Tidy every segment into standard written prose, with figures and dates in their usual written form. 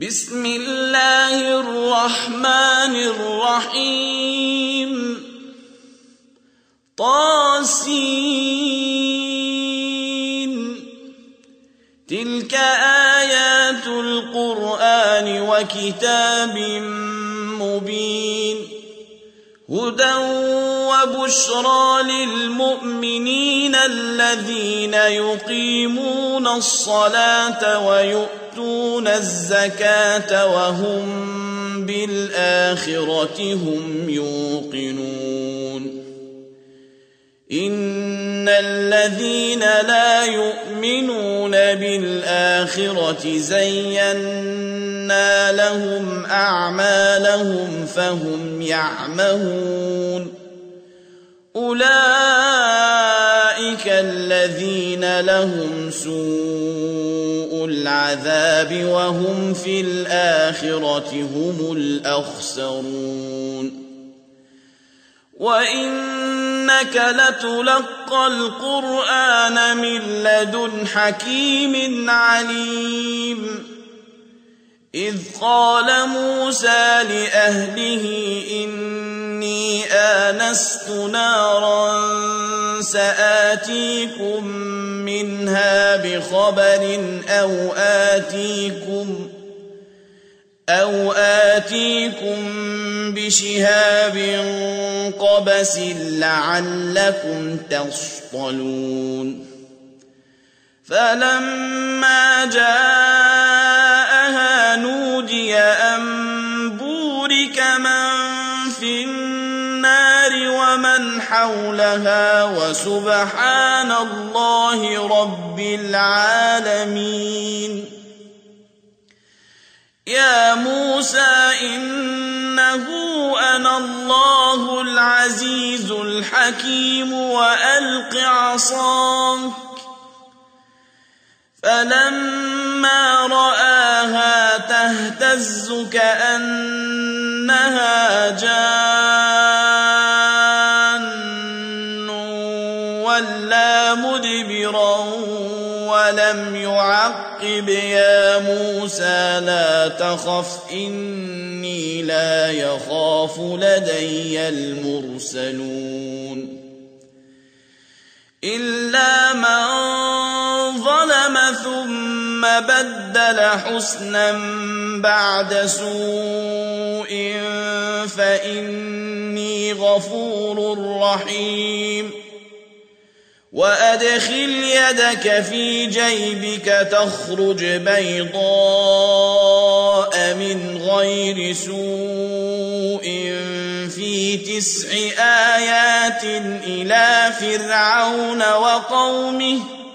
بسم الله الرحمن الرحيم طاسين تلك آيات القرآن وكتاب مبين هدى وبشرى للمؤمنين الذين يقيمون الصلاة ويؤتون الزكاة وهم بالآخرة هم يوقنون إن الذين لا يؤمنون بالآخرة زينا لهم أعمالهم فهم يعمهون أولئك الذين لهم سوء العذاب وهم في الآخرة هم الأخسرون وإنك لتلقى القرآن من لدن حكيم عليم إذ قال موسى لأهله إني آنست نارا سآتيكم منها بخبر أو آتيكم بشهاب قبس لعلكم تصطلون فلما جاءها نودي أن بورك من في النار ومن حولها وسبحان الله رب العالمين يا موسى إنه أنا الله العزيز الحكيم وألق عصاك فلما رآها تهتز كأنها جان ولا مدبرا ولم يعقب يا موسى لا تخف إني لا يخاف لدي المرسلون إلا من ظلم ثم بدل حسنا بعد سوء فإني غفور رحيم وأدخل يدك في جيبك تخرج بيضاء من غير سوء في 9 آيات إلى فرعون وقومه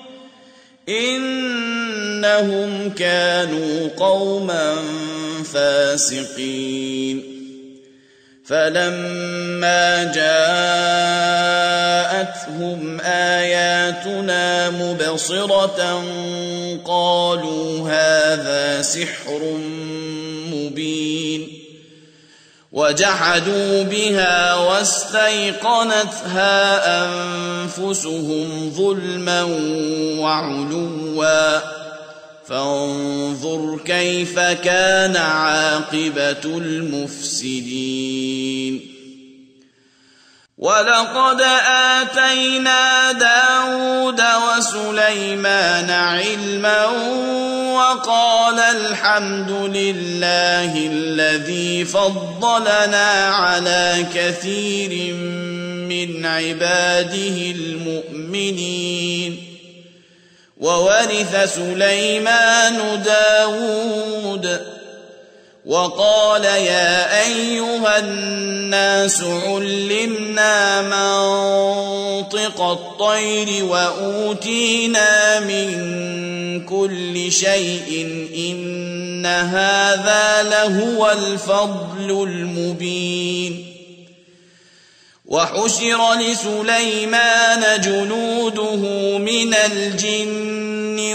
إنهم كانوا قوما فاسقين فلما جاءتهم آياتنا مبصرة قالوا هذا سحر مبين وجحدوا بها واستيقنتها أنفسهم ظلما وعلوا فانظر كيف كان عاقبة المفسدين ولقد آتينا داود وسليمان علما وقال الحمد لله الذي فضلنا على كثير من عباده المؤمنين وورث سليمان داود وقال يا أيها الناس علمنا منطق الطير وأوتينا من كل شيء إن هذا لهو الفضل المبين وحشر لسليمان جنوده من الجن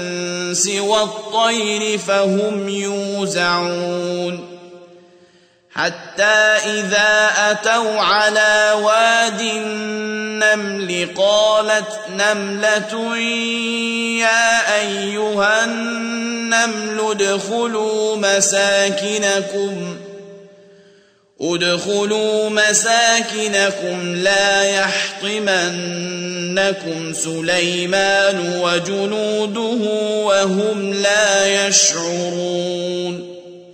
والإنس والطير فهم يوزعون حتى إذا أتوا على واد النمل قالت نملة يا أيها النمل ادخلوا مساكنكم لا يحطمنكم سليمان وجنوده وهم لا يشعرون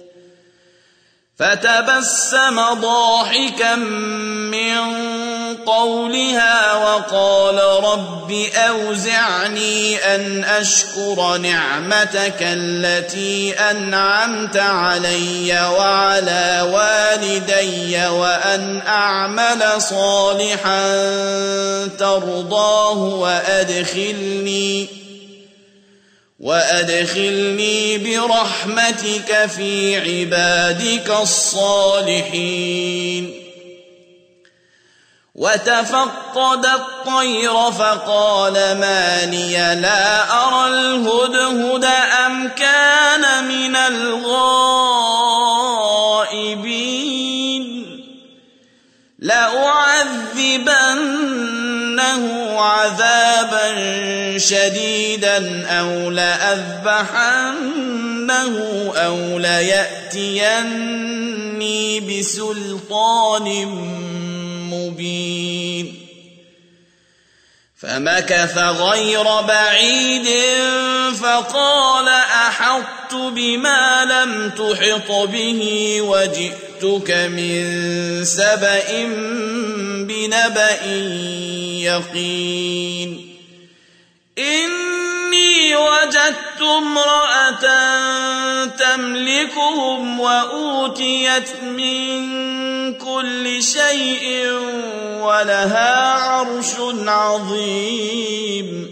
فتبسم ضاحكا من قولها وقال رب أوزعني أن أشكر نعمتك التي أنعمت علي وعلى والدي وأن أعمل صالحا ترضاه وأدخلني برحمتك في عبادك الصالحين وتفقد الطير فقال ما لي لا أرى الهدهد أم كان من الغائبين لأعذبنه عذابا شديدا أو لأذبحنه أو ليأتيني بسلطان مبين فمكث غير بعيد فقال أحطت بما لم تحط به وجئتك من سبأ بنبأ يقين إني وجدت امرأة تملكهم وأوتيت من كل شيء ولها عرش عظيم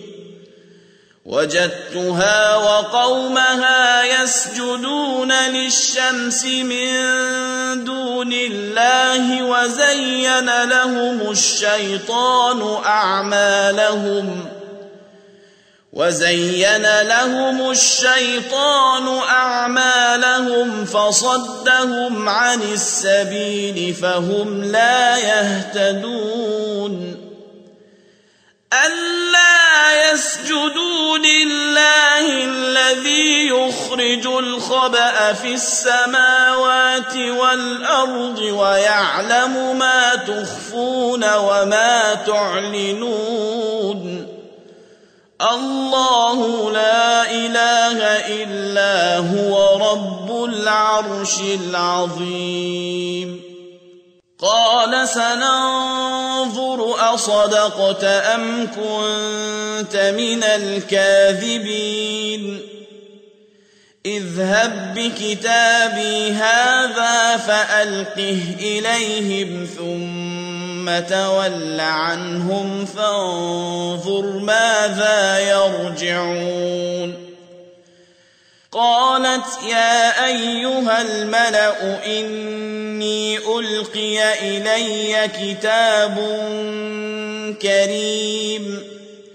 وجدتها وقومها يسجدون للشمس من دون الله وزين لهم الشيطان أعمالهم فصدهم عن السبيل فهم لا يهتدون ألا يسجدوا لله الذي يخرج الخبأ في السماوات والأرض ويعلم ما تخفون وما تعلنون الله لا إله إلا هو رب العرش العظيم قال سننظر أصدقت أم كنت من الكاذبين اذهب بكتابي هذا فألقه إليهم ثم تول عنهم فانظر ماذا يرجعون قالت يا أيها الملأ إني ألقي إلي كتاب كريم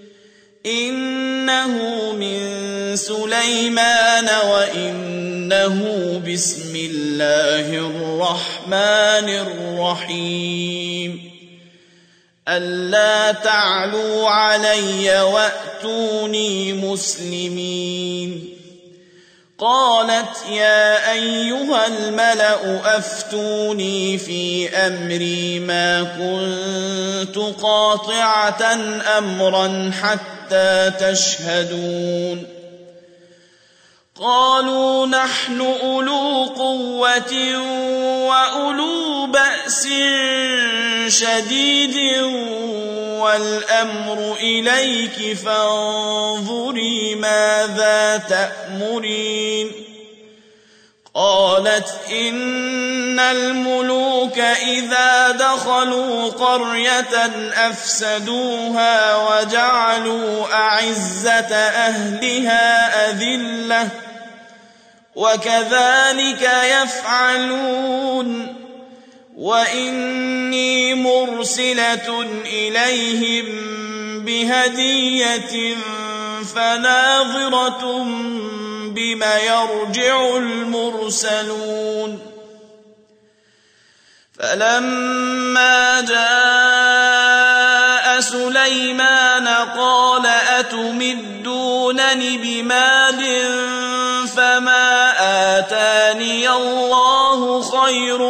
إنه من سليمان وإنه بسم الله الرحمن الرحيم ألا تعلوا علي وأتوني مسلمين قالت يا أيها الملأ أفتوني في أمري ما كنت قاطعة أمرا حتى تشهدون قالوا نحن أولو قوة وأولو بأس شديد والأمر إليك فانظري ماذا تأمرين قالت إن الملوك إذا دخلوا قرية أفسدوها وجعلوا أعزة أهلها أذلة وكذلك يفعلون وإني مرسلة إليهم بهدية فناظرة بما يرجع المرسلون فلما جاء سليمان قال أتمدونني بمال فما آتاني الله خير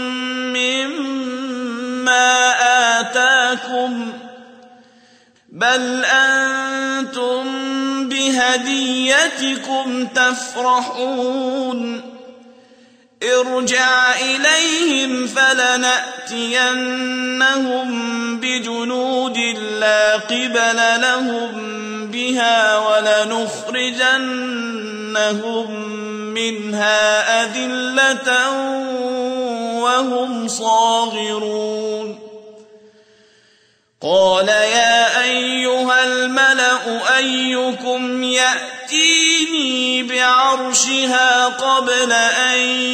مما آتاكم بل أنتم بهديتكم تفرحون ارجع إليهم فلنأتينهم بجنود لا قبل لهم بها ولنخرجنهم منها أذلة وهم صاغرون قال يا أيها الملأ أيكم يأتيني بعرشها قبل أن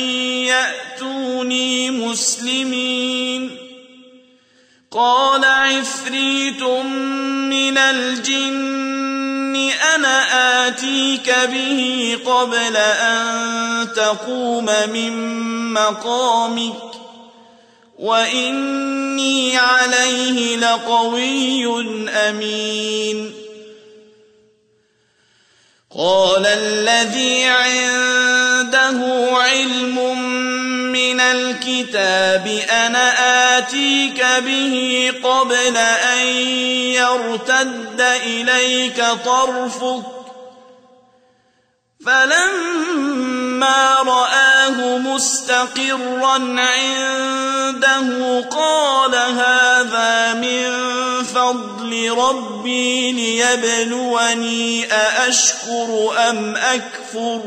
يأتوني مسلمين قال عفريت من الجن أنا آتيك به قبل أن تقوم من مقامك وإني عليه لقوي أمين قال الذي عنده علم من الكتاب أنا آتيك به قبل أن يرتد إليك طرفك فلما رآه مستقرا عنده قال هذا من فضل ربي ليبلوني أأشكر أم أكفر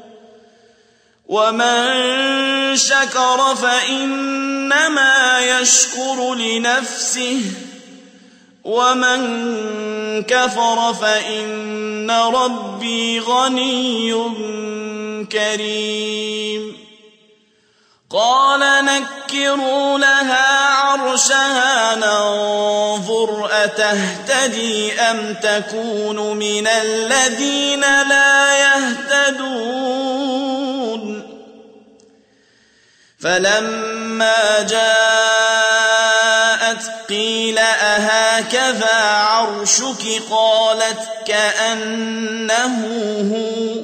ومن شكر فإنما يشكر لنفسه ومن كفر فإن ربي غني كريم قال نكروا لها عرشها ننظر أتهتدي أم تكون من الذين لا يهتدون فلما جاءت قيل أهكذا عرشك قالت كأنه هو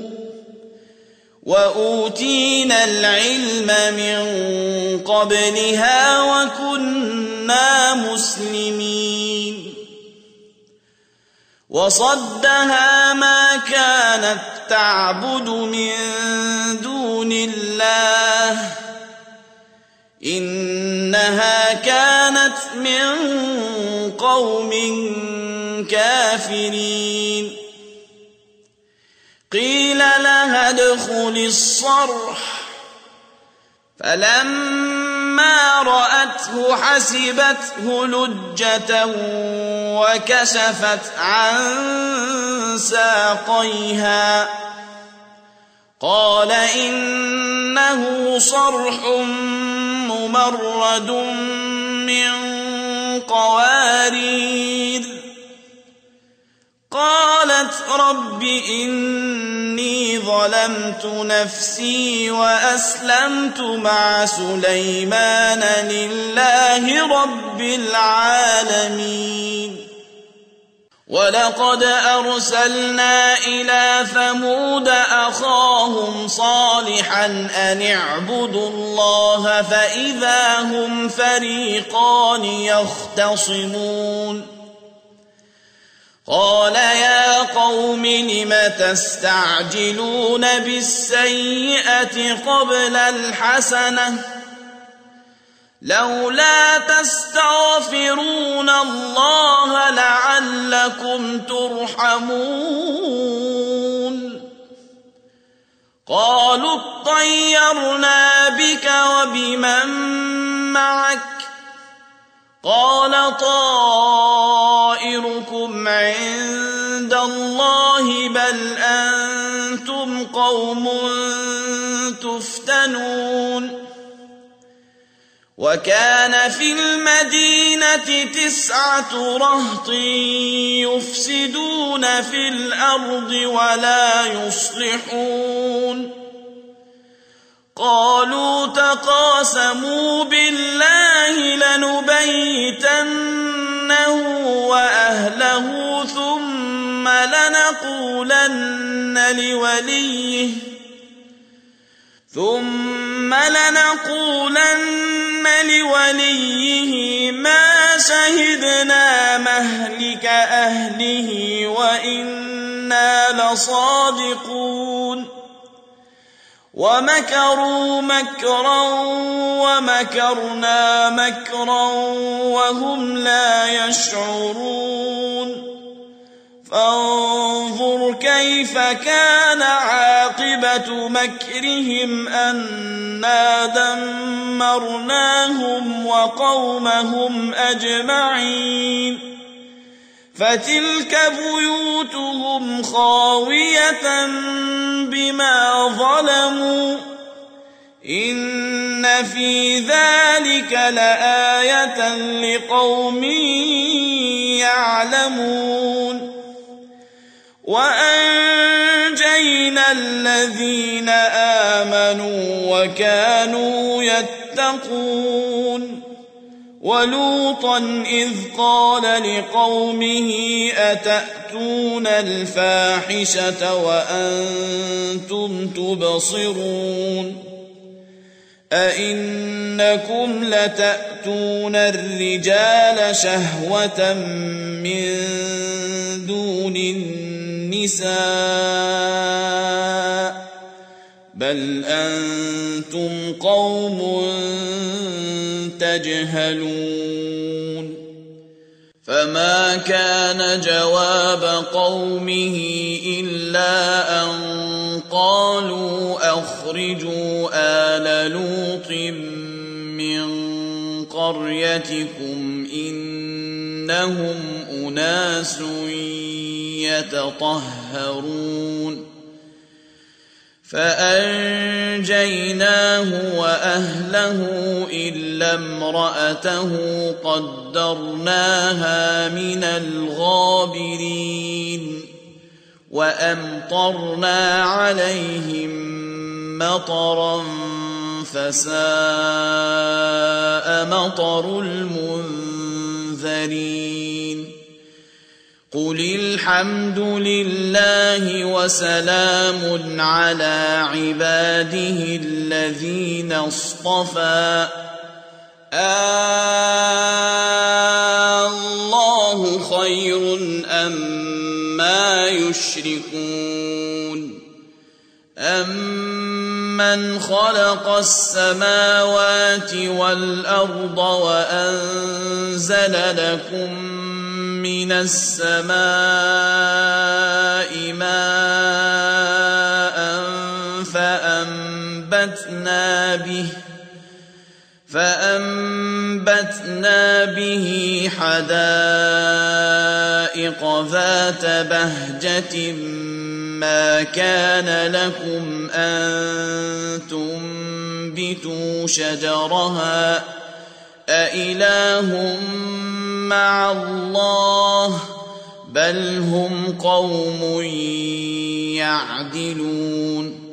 وأوتينا العلم من قبلها وكنا مسلمين وصدها ما كانت تعبد من دون الله إنها كانت من قوم كافرين قيل لها ادخل الصرح فلما رأته حسبته لجة وكشفت عن ساقيها قال إنه صرح ممرد من قوارير قالت رب إني ظلمت نفسي وأسلمت مع سليمان لله رب العالمين ولقد أرسلنا إلى ثمود أخاهم صالحا أن اعبدوا الله فإذا هم فريقان يختصمون قال يا قوم لم تستعجلون بالسيئة قبل الحسنة لولا تستغفرون الله لعلكم ترحمون قالوا اطيرنا بك وبمن معك قال طائركم عند الله بل أنتم قوم تفتنون وكان في المدينة 9 رهط يفسدون في الأرض ولا يصلحون قالوا تقاسموا بالله لنبيتنه وأهله ثم لنقولن لوليه ما شهدنا مهلك أهله وإنا لصادقون ومكروا مكرا ومكرنا مكرا وهم لا يشعرون فانظر كيف كان عاقبة مكرهم أنا دمرناهم وقومهم أجمعين فتلك بيوتهم خاوية بما ظلموا إن في ذلك لآية لقوم يعلمون وأنجينا الذين آمنوا وكانوا يتقون ولوطا إذ قال لقومه أتأتون الفاحشة وأنتم تبصرون أئنكم لتأتون الرجال شهوة من دون النساء بل أنتم قوم تجهلون فما كان جواب قومه إلا أن قالوا أخرجوا آل لوط من قريتكم إنهم أناس يتطهرون فأنجيناه وأهله إلا امرأته قدرناها من الغابرين وأمطرنا عليهم مطرا فساء مطر المنذرين قل الحمد لله وسلام على عباده الذين اصطفى الله خير أما يشركون أمن خلق السماوات والأرض وأنزل لكم من السماء ماء فأنبتنا به حدائق ذات بهجة ما كان لكم أن تنبتوا شجرها أإله مع الله بل هم قوم يعدلون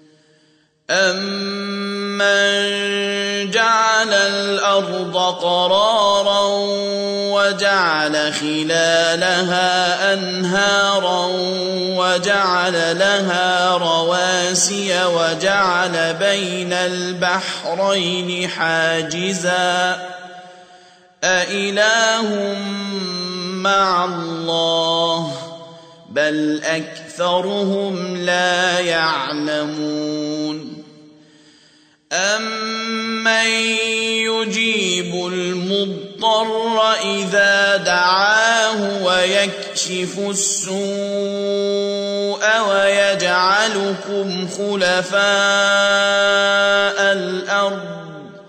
أمن جعل الأرض قرارا وجعل خلالها أنهارا وجعل لها رواسي وجعل بين البحرين حاجزا أإله مع الله بل أكثرهم لا يعلمون أمن يجيب المضطر إذا دعاه ويكشف السوء ويجعلكم خلفاء الأرض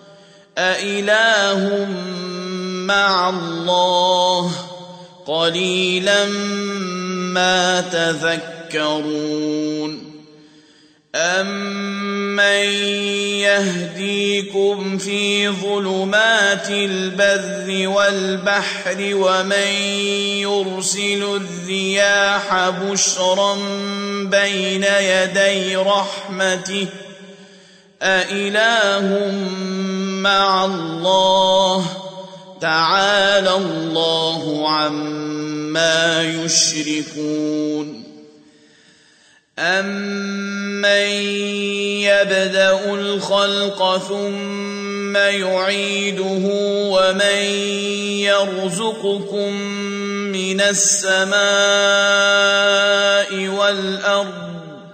أإله مع الله قليلا ما تذكرون أمن يهديكم في ظلمات البر والبحر ومن يرسل الرياح بشرا بين يدي رحمته أإله مع الله تعالى الله عما يشركون أمن يبدأ الخلق ثم يعيده ومن يرزقكم من السماء والأرض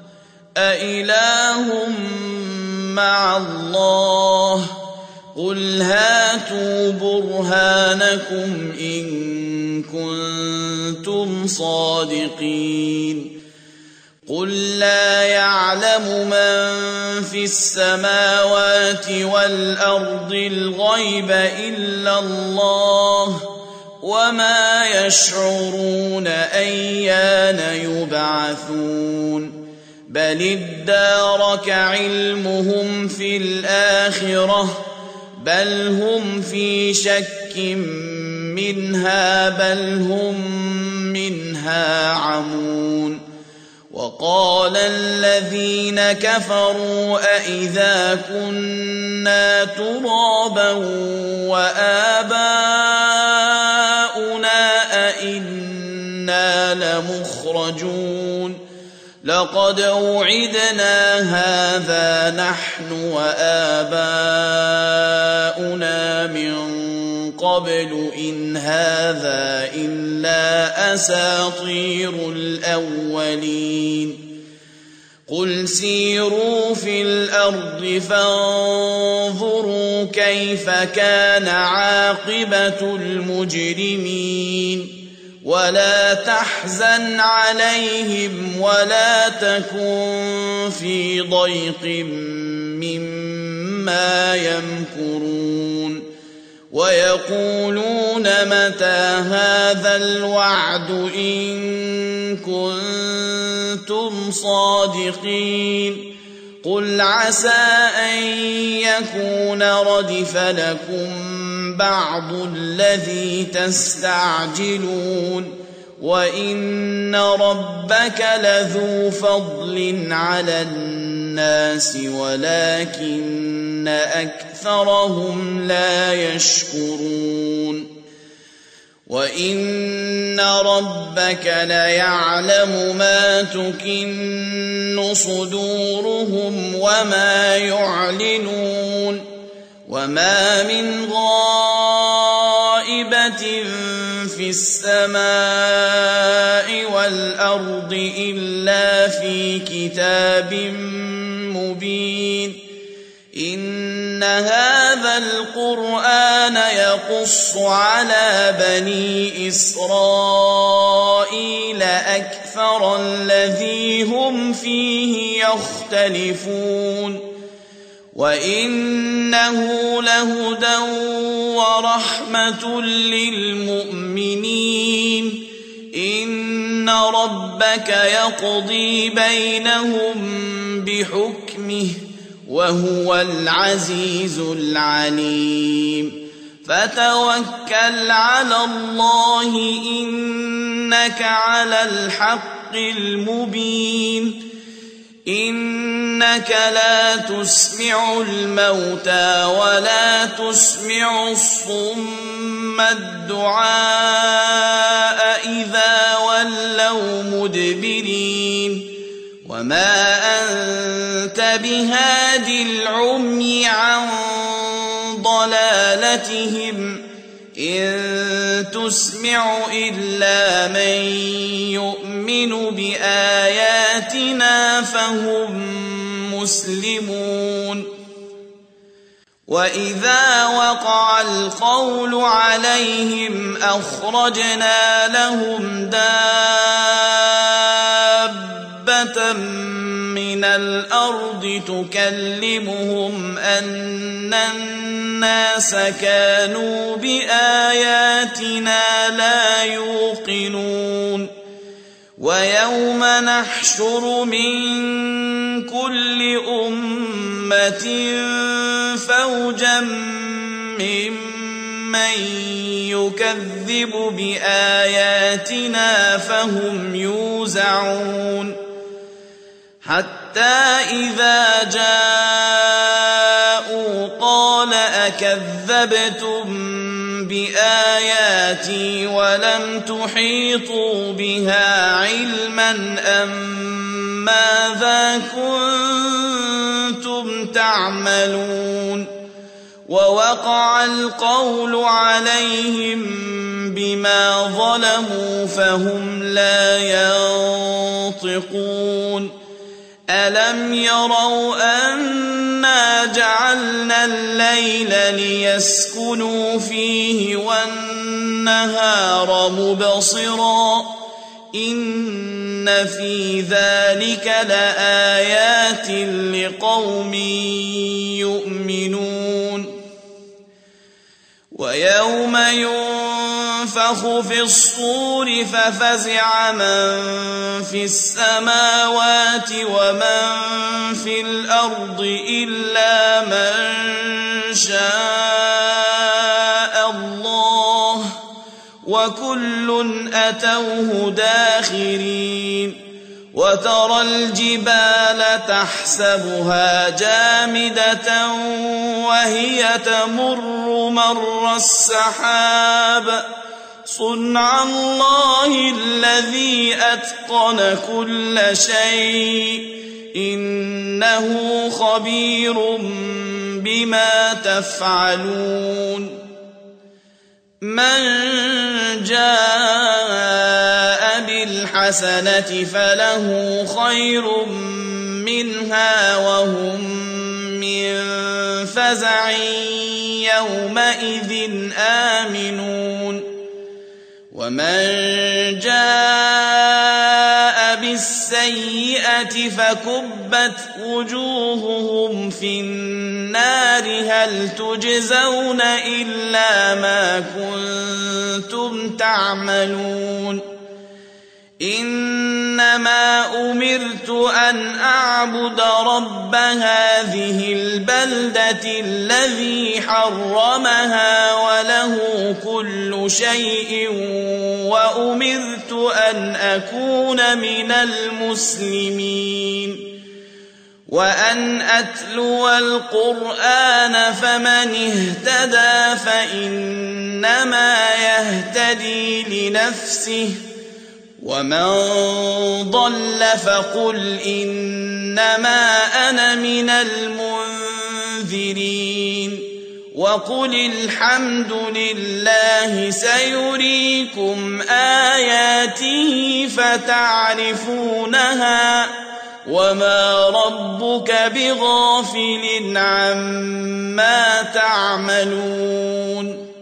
أإله مع الله قل هاتوا برهانكم إن كنتم صادقين قل لا يعلم من في السماوات والأرض الغيب إلا الله وما يشعرون أيان يبعثون بل ادارك علمهم في الآخرة بل هم في شك منها بل هم منها عمون وقال الذين كفروا أإذا كنا ترابا وآباؤنا أإنا لمخرجون لقد وعدنا هذا نحن وآباؤنا من قبل إن هذا إلا أساطير الأولين قل سيروا في الأرض فانظروا كيف كان عاقبة المجرمين ولا تحزن عليهم ولا تكن في ضيق مما يمكرون ويقولون متى هذا الوعد إن كنتم صادقين قل عسى أن يكون ردف لكم بعض الذي تستعجلون وإن ربك لذو فضل على الناس ولكن أكثرهم لا يشكرون وإن ربك ليعلم ما تكن صدورهم وما يعلنون وما من غائبة في السماء والأرض إلا في كتاب مبين إن هذا القرآن يقص على بني إسرائيل أكثر الذي هم فيه يختلفون وإنه لهدى ورحمة للمؤمنين إن ربك يقضي بينهم بحكمه وهو العزيز العليم فتوكل على الله إنك على الحق المبين إنك لا تسمع الموتى ولا تسمع الصم الدعاء إذا ولوا مدبرين وما أنت بهاد العمي عن ضلالتهم إن تسمع إلا من يؤمن بآياتنا فهم مسلمون وإذا وقع القول عليهم أخرجنا لهم دابة من الأرض تكلمهم أن الناس كانوا بآياتنا لا يوقنون ويوم نحشر من كل أمة فوجا ممن يكذب بآياتنا فهم يوزعون حتى إذا جاءوا قال أكذبتم بآياتي ولم تحيطوا بها علما ماذا كنتم تعملون ووقع القول عليهم بما ظلموا فهم لا ينطقون ألم يروا أنا جعلنا الليل ليسكنوا فيه والنهار مبصرا إن في ذلك لآيات لقوم يؤمنون ويوم ينفخ في الصور ففزع من في السماوات ومن في الأرض إلا من شاء الله وكل أتوه داخرين وترى الجبال تحسبها جامدة وهي تمر مر السحاب صنع الله الذي أتقن كل شيء إنه خبير بما تفعلون من جاء بالحسنة فله خير منها وهم من فزع يومئذ آمنون ومن جاء بالسيئة فكبت وجوههم في النار هل تجزون إلا ما كنتم تعملون إنما أمرت أن أعبد رب هذه البلدة الذي حرمها وله كل شيء وأمرت أن أكون من المسلمين وأن أتلو القرآن فمن اهتدى فإنما يهتدي لنفسه ومن ضل فقل إنما أنا من المنذرين وقل الحمد لله سيريكم آياته فتعرفونها وما ربك بغافل عما تعملون